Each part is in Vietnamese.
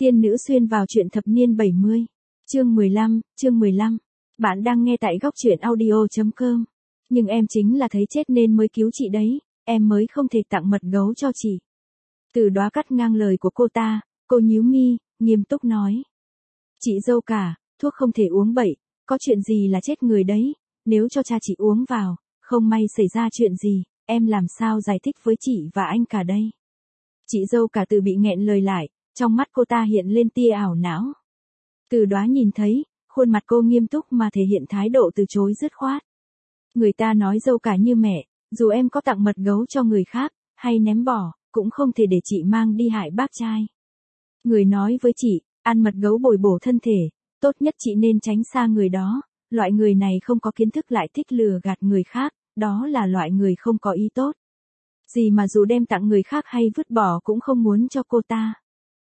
Tiên nữ xuyên vào truyện thập niên 70. Chương 15. Bạn đang nghe tại góc truyện audio.com. Nhưng em chính là thấy chết nên mới cứu chị đấy, em mới không thể tặng mật gấu cho chị. Từ Đóa cắt ngang lời của cô ta, cô nhíu mi, nghiêm túc nói. Chị dâu cả, thuốc không thể uống bậy, có chuyện gì là chết người đấy, nếu cho cha chị uống vào, không may xảy ra chuyện gì, em làm sao giải thích với chị và anh cả đây. Chị dâu cả Từ bị nghẹn lời lại, trong mắt cô ta hiện lên tia ảo não. Từ Đóa nhìn thấy, khuôn mặt cô nghiêm túc mà thể hiện thái độ từ chối dứt khoát. Người ta nói dâu cả như mẹ, dù em có tặng mật gấu cho người khác, hay ném bỏ, cũng không thể để chị mang đi hại bác trai. Người nói với chị, ăn mật gấu bồi bổ thân thể, tốt nhất chị nên tránh xa người đó, loại người này không có kiến thức lại thích lừa gạt người khác, đó là loại người không có ý tốt. Gì mà dù đem tặng người khác hay vứt bỏ cũng không muốn cho cô ta.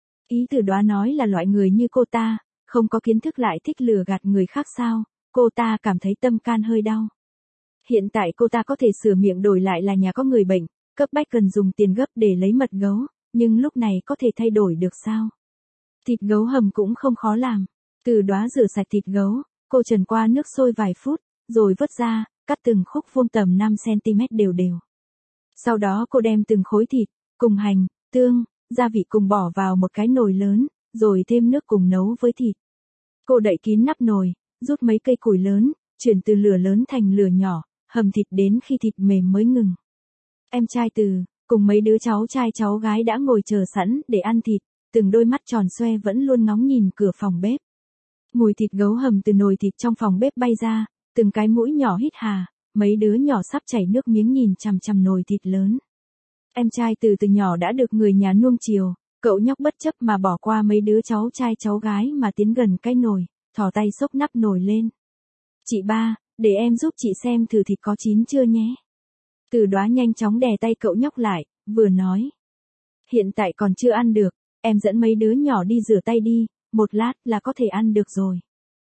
Ý Từ Đóa nói là loại người như cô ta, không có kiến thức lại thích lừa gạt người khác sao, cô ta cảm thấy tâm can hơi đau. Hiện tại cô ta có thể sửa miệng đổi lại là nhà có người bệnh, cấp bách cần dùng tiền gấp để lấy mật gấu, nhưng lúc này có thể thay đổi được sao? Thịt gấu hầm cũng không khó làm. Từ Đóa rửa sạch thịt gấu, cô trần qua nước sôi vài phút, rồi vớt ra, cắt từng khúc vuông tầm 5 cm đều đều. Sau đó cô đem từng khối thịt, cùng hành, tương, gia vị cùng bỏ vào một cái nồi lớn, rồi thêm nước cùng nấu với thịt. Cô đậy kín nắp nồi, rút mấy cây củi lớn, chuyển từ lửa lớn thành lửa nhỏ, hầm thịt đến khi thịt mềm mới ngừng. Em trai Từ, cùng mấy đứa cháu trai cháu gái đã ngồi chờ sẵn để ăn thịt, từng đôi mắt tròn xoe vẫn luôn ngóng nhìn cửa phòng bếp. Mùi thịt gấu hầm từ nồi thịt trong phòng bếp bay ra, từng cái mũi nhỏ hít hà, mấy đứa nhỏ sắp chảy nước miếng nhìn chằm chằm nồi thịt lớn. Em trai từ nhỏ đã được người nhà nuông chiều, cậu nhóc bất chấp mà bỏ qua mấy đứa cháu trai cháu gái mà tiến gần cái nồi, thò tay xốc nắp nồi lên. Chị ba, để em giúp chị xem thử thịt có chín chưa nhé. Từ Đóa nhanh chóng đè tay cậu nhóc lại, vừa nói. Hiện tại còn chưa ăn được, em dẫn mấy đứa nhỏ đi rửa tay đi, một lát là có thể ăn được rồi.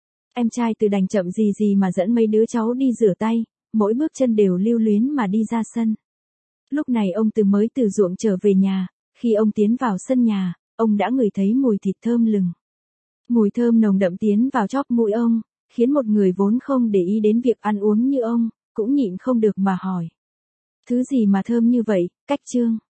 Em trai Từ đành chậm gì gì mà dẫn mấy đứa cháu đi rửa tay, mỗi bước chân đều lưu luyến mà đi ra sân. Lúc này ông Từ mới từ ruộng trở về nhà, khi ông tiến vào sân nhà, ông đã ngửi thấy mùi thịt thơm lừng. Mùi thơm nồng đậm tiến vào chóp mũi ông, khiến một người vốn không để ý đến việc ăn uống như ông, cũng nhịn không được mà hỏi. Thứ gì mà thơm như vậy, Cách Trương?